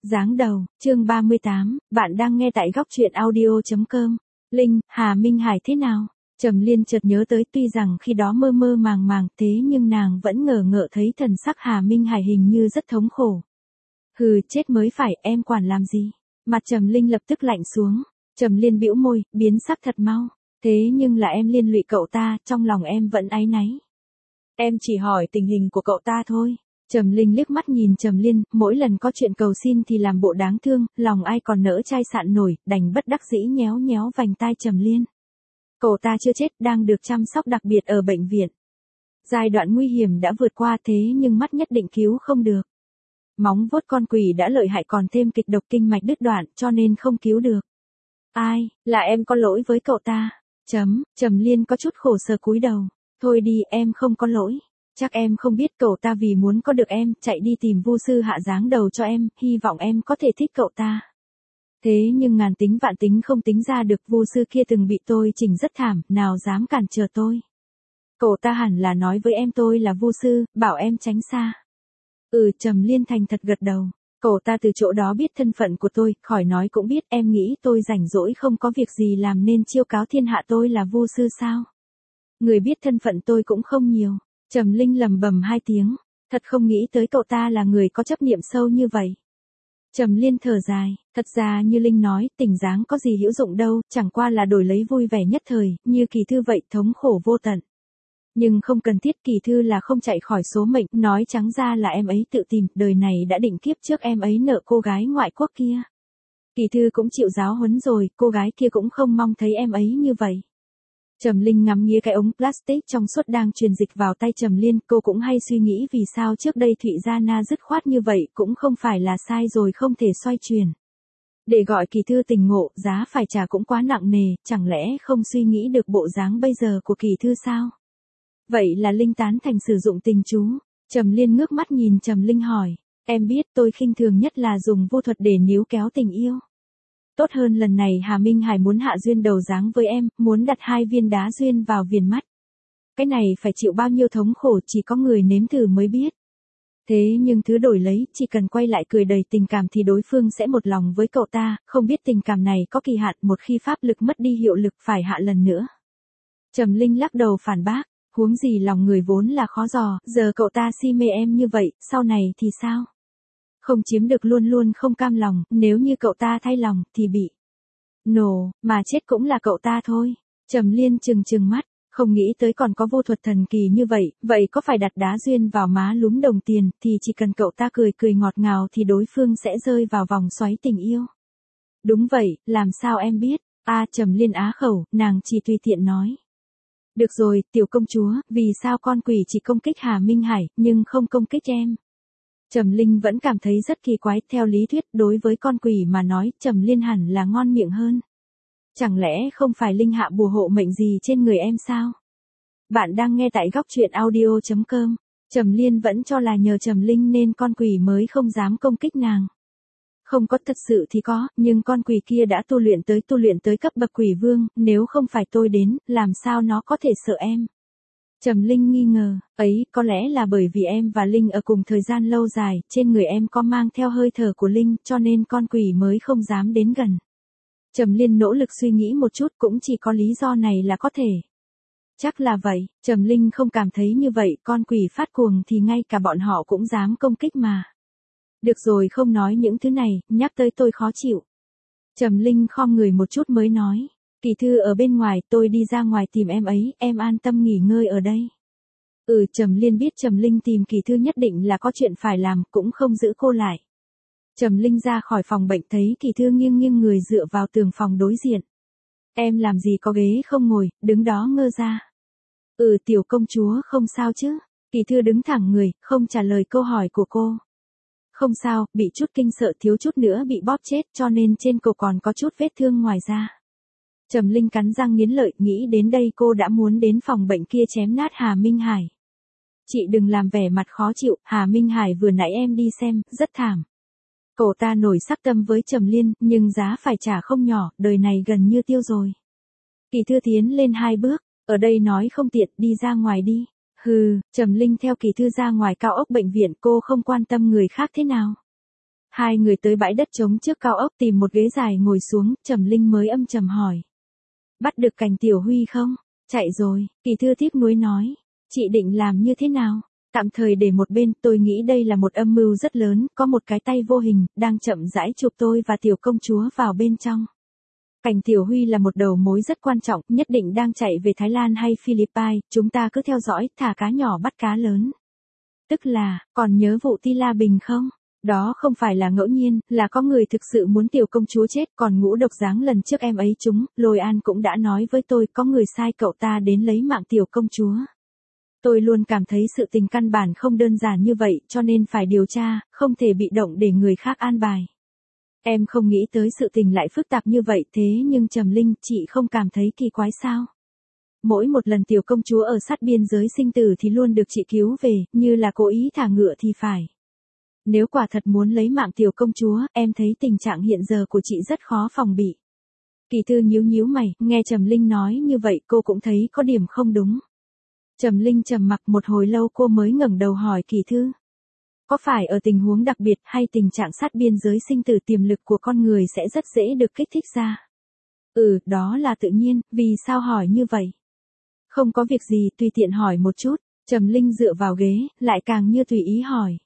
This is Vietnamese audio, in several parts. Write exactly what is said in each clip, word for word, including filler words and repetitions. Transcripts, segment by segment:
Giáng đầu, chương ba mươi tám, bạn đang nghe tại góc truyện audio chấm com. Linh, Hà Minh Hải thế nào? Trầm Liên chợt nhớ tới, tuy rằng khi đó mơ mơ màng màng, thế nhưng nàng vẫn ngờ ngợ thấy thần sắc Hà Minh Hải hình như rất thống khổ. Hừ, chết mới phải, em quản làm gì? Mặt Trầm Linh lập tức lạnh xuống. Trầm Liên bĩu môi, biến sắc thật mau. Thế nhưng là em liên lụy cậu ta, trong lòng em vẫn áy náy. Em chỉ hỏi tình hình của cậu ta thôi. Trầm Linh liếc mắt nhìn Trầm Liên, mỗi lần có chuyện cầu xin thì làm bộ đáng thương, lòng ai còn nỡ chai sạn nổi, đành bất đắc dĩ nhéo nhéo vành tai Trầm Liên. Cậu ta chưa chết, đang được chăm sóc đặc biệt ở bệnh viện. Giai đoạn nguy hiểm đã vượt qua, thế nhưng mắt nhất định cứu không được. Móng vuốt con quỷ đã lợi hại, còn thêm kịch độc kinh mạch đứt đoạn, cho nên không cứu được. Ai, là em có lỗi với cậu ta. Chấm, Trầm Liên có chút khổ sở cúi đầu. Thôi đi, em không có lỗi. Chắc em không biết cậu ta vì muốn có được em, chạy đi tìm Vu sư hạ giáng đầu cho em, hy vọng em có thể thích cậu ta. Thế nhưng ngàn tính vạn tính không tính ra được, Vu sư kia từng bị tôi chỉnh rất thảm, nào dám cản trở tôi. Cậu ta hẳn là nói với em tôi là Vu sư, bảo em tránh xa. Ừ, Trầm Liên thành thật gật đầu. Cậu ta từ chỗ đó biết thân phận của tôi, khỏi nói cũng biết em nghĩ tôi rảnh rỗi không có việc gì làm nên chiêu cáo thiên hạ tôi là Vu sư sao? Người biết thân phận tôi cũng không nhiều. Trầm Linh lầm bầm hai tiếng, thật không nghĩ tới cậu ta là người có chấp niệm sâu như vậy. Trầm Liên thở dài, thật ra như Linh nói, tình dáng có gì hữu dụng đâu, chẳng qua là đổi lấy vui vẻ nhất thời, như Kỳ Thư vậy, thống khổ vô tận. Nhưng không cần thiết, Kỳ Thư là không chạy khỏi số mệnh, nói trắng ra là em ấy tự tìm, đời này đã định kiếp trước em ấy nợ cô gái ngoại quốc kia. Kỳ Thư cũng chịu giáo huấn rồi, cô gái kia cũng không mong thấy em ấy như vậy. Trầm Linh ngắm nghía cái ống plastic trong suốt đang truyền dịch vào tay Trầm Liên, cô cũng hay suy nghĩ vì sao trước đây Thụy Gia Na dứt khoát như vậy, cũng không phải là sai rồi không thể xoay chuyển. Để gọi Kỳ Thư tình ngộ, giá phải trả cũng quá nặng nề, chẳng lẽ không suy nghĩ được bộ dáng bây giờ của Kỳ Thư sao? Vậy là Linh tán thành sử dụng tình chú. Trầm Liên ngước mắt nhìn Trầm Linh hỏi, em biết tôi khinh thường nhất là dùng vô thuật để níu kéo tình yêu. Tốt hơn lần này Hà Minh Hải muốn hạ duyên đầu dáng với em, muốn đặt hai viên đá duyên vào viền mắt. Cái này phải chịu bao nhiêu thống khổ chỉ có người nếm thử mới biết. Thế nhưng thứ đổi lấy, chỉ cần quay lại cười đầy tình cảm thì đối phương sẽ một lòng với cậu ta, không biết tình cảm này có kỳ hạn, một khi pháp lực mất đi hiệu lực phải hạ lần nữa. Trầm Linh lắc đầu phản bác, huống gì lòng người vốn là khó dò, giờ cậu ta si mê em như vậy, sau này thì sao? Không chiếm được luôn luôn không cam lòng, nếu như cậu ta thay lòng, thì bị nổ, mà chết cũng là cậu ta thôi. Trầm Liên trừng trừng mắt, không nghĩ tới còn có vô thuật thần kỳ như vậy, vậy có phải đặt đá duyên vào má lúm đồng tiền, thì chỉ cần cậu ta cười cười ngọt ngào thì đối phương sẽ rơi vào vòng xoáy tình yêu. Đúng vậy, làm sao em biết? A Trầm Liên á khẩu, nàng chỉ tùy tiện nói. Được rồi, tiểu công chúa, vì sao con quỷ chỉ công kích Hà Minh Hải, nhưng không công kích em? Trầm Linh vẫn cảm thấy rất kỳ quái, theo lý thuyết đối với con quỷ mà nói, Trầm Liên hẳn là ngon miệng hơn. Chẳng lẽ không phải Linh hạ bùa hộ mệnh gì trên người em sao? Bạn đang nghe tại góc truyện audio chấm com. Trầm Liên vẫn cho là nhờ Trầm Linh nên con quỷ mới không dám công kích nàng. Không có, thật sự thì có, nhưng con quỷ kia đã tu luyện tới tu luyện tới cấp bậc quỷ vương, nếu không phải tôi đến, làm sao nó có thể sợ em? Trầm Linh nghi ngờ, ấy có lẽ là bởi vì em và Linh ở cùng thời gian lâu dài, trên người em có mang theo hơi thở của Linh, cho nên con quỷ mới không dám đến gần. Trầm Liên nỗ lực suy nghĩ một chút, cũng chỉ có lý do này là có thể. Chắc là vậy, Trầm Linh không cảm thấy như vậy, con quỷ phát cuồng thì ngay cả bọn họ cũng dám công kích mà. Được rồi, không nói những thứ này, nhắc tới tôi khó chịu. Trầm Linh khom người một chút mới nói. Kỳ Thư ở bên ngoài, tôi đi ra ngoài tìm em ấy, em an tâm nghỉ ngơi ở đây. Ừ, Trầm Liên biết Trầm Linh tìm Kỳ Thư nhất định là có chuyện phải làm, cũng không giữ cô lại. Trầm Linh ra khỏi phòng bệnh thấy Kỳ Thư nghiêng nghiêng người dựa vào tường phòng đối diện. Em làm gì có ghế không ngồi, đứng đó ngơ ra. Ừ, tiểu công chúa không sao chứ? Kỳ Thư đứng thẳng người, không trả lời câu hỏi của cô. Không sao, bị chút kinh sợ, thiếu chút nữa bị bóp chết, cho nên trên cổ còn có chút vết thương ngoài da. Trầm Linh cắn răng nghiến lợi, nghĩ đến đây cô đã muốn đến phòng bệnh kia chém nát Hà Minh Hải. Chị đừng làm vẻ mặt khó chịu, Hà Minh Hải vừa nãy em đi xem, rất thảm. Cậu ta nổi sắc tâm với Trầm Liên, nhưng giá phải trả không nhỏ, đời này gần như tiêu rồi. Kỳ Thư tiến lên hai bước, ở đây nói không tiện, đi ra ngoài đi. Hừ, Trầm Linh theo Kỳ Thư ra ngoài cao ốc bệnh viện, cô không quan tâm người khác thế nào. Hai người tới bãi đất trống trước cao ốc tìm một ghế dài ngồi xuống, Trầm Linh mới âm trầm hỏi. Bắt được Cảnh Tiểu Huy không? Chạy rồi, Kỳ Thư tiếc nuối nói. Chị định làm như thế nào? Tạm thời để một bên, tôi nghĩ đây là một âm mưu rất lớn, có một cái tay vô hình, đang chậm rãi chụp tôi và tiểu công chúa vào bên trong. Cảnh Tiểu Huy là một đầu mối rất quan trọng, nhất định đang chạy về Thái Lan hay Philippines, chúng ta cứ theo dõi, thả cá nhỏ bắt cá lớn. Tức là, còn nhớ vụ Ti La Bình không? Đó không phải là ngẫu nhiên, là có người thực sự muốn tiểu công chúa chết, còn Ngũ Độc Giáng lần trước em ấy chúng, Lôi An cũng đã nói với tôi có người sai cậu ta đến lấy mạng tiểu công chúa. Tôi luôn cảm thấy sự tình căn bản không đơn giản như vậy, cho nên phải điều tra, không thể bị động để người khác an bài. Em không nghĩ tới sự tình lại phức tạp như vậy, thế nhưng Trầm Linh, chị không cảm thấy kỳ quái sao? Mỗi một lần tiểu công chúa ở sát biên giới sinh tử thì luôn được chị cứu về, như là cố ý thả ngựa thì phải. Nếu quả thật muốn lấy mạng tiểu công chúa, em thấy tình trạng hiện giờ của chị rất khó phòng bị. Kỳ Thư nhíu nhíu mày, nghe Trầm Linh nói như vậy cô cũng thấy có điểm không đúng. Trầm Linh trầm mặc một hồi lâu cô mới ngẩng đầu hỏi Kỳ Thư. Có phải ở tình huống đặc biệt hay tình trạng sát biên giới sinh tử tiềm lực của con người sẽ rất dễ được kích thích ra? Ừ, đó là tự nhiên, vì sao hỏi như vậy? Không có việc gì, tùy tiện hỏi một chút. Trầm Linh dựa vào ghế, lại càng như tùy ý hỏi.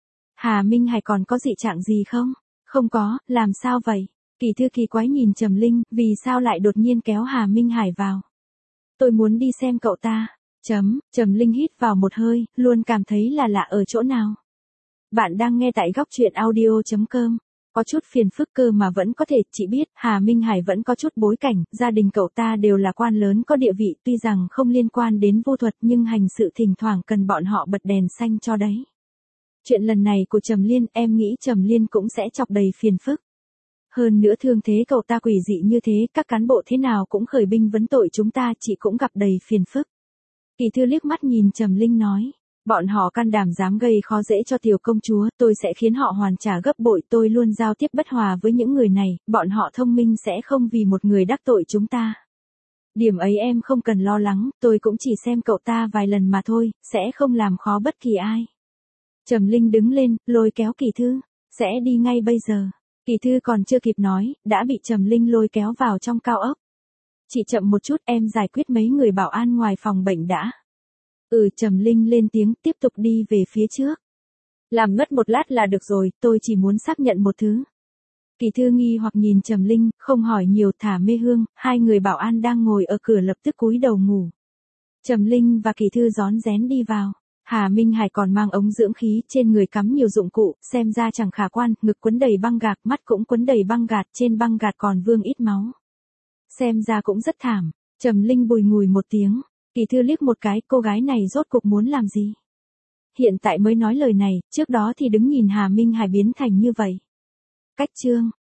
Hà Minh Hải còn có dị trạng gì không? Không có, làm sao vậy? Kỳ Thư kỳ quái nhìn Trầm Linh, vì sao lại đột nhiên kéo Hà Minh Hải vào? Tôi muốn đi xem cậu ta. Chấm, Trầm Linh hít vào một hơi, luôn cảm thấy là lạ ở chỗ nào. Bạn đang nghe tại góc truyện audio chấm com. Có chút phiền phức cơ mà vẫn có thể, chị biết, Hà Minh Hải vẫn có chút bối cảnh, gia đình cậu ta đều là quan lớn có địa vị, tuy rằng không liên quan đến vô thuật nhưng hành sự thỉnh thoảng cần bọn họ bật đèn xanh cho đấy. Chuyện lần này của Trầm Liên, em nghĩ Trầm Liên cũng sẽ chọc đầy phiền phức. Hơn nữa thương thế cậu ta quỷ dị như thế, các cán bộ thế nào cũng khởi binh vấn tội chúng ta, chị cũng gặp đầy phiền phức. Kỳ Thư liếc mắt nhìn Trầm Linh nói. Bọn họ can đảm dám gây khó dễ cho tiểu công chúa, tôi sẽ khiến họ hoàn trả gấp bội, tôi luôn giao tiếp bất hòa với những người này, bọn họ thông minh sẽ không vì một người đắc tội chúng ta. Điểm ấy em không cần lo lắng, tôi cũng chỉ xem cậu ta vài lần mà thôi, sẽ không làm khó bất kỳ ai. Trầm Linh đứng lên, lôi kéo Kỳ Thư, sẽ đi ngay bây giờ. Kỳ Thư còn chưa kịp nói, đã bị Trầm Linh lôi kéo vào trong cao ốc. Chị chậm một chút, em giải quyết mấy người bảo an ngoài phòng bệnh đã. Ừ, Trầm Linh lên tiếng, tiếp tục đi về phía trước. Làm ngất một lát là được rồi, tôi chỉ muốn xác nhận một thứ. Kỳ Thư nghi hoặc nhìn Trầm Linh, không hỏi nhiều, thả mê hương, hai người bảo an đang ngồi ở cửa lập tức cúi đầu ngủ. Trầm Linh và Kỳ Thư rón rén đi vào. Hà Minh Hải còn mang ống dưỡng khí, trên người cắm nhiều dụng cụ, xem ra chẳng khả quan, ngực quấn đầy băng gạc, mắt cũng quấn đầy băng gạt, trên băng gạt còn vương ít máu. Xem ra cũng rất thảm. Trầm Linh bùi ngùi một tiếng. Kỳ Thư liếc một cái, cô gái này rốt cuộc muốn làm gì? Hiện tại mới nói lời này, trước đó thì đứng nhìn Hà Minh Hải biến thành như vậy. Cách chương.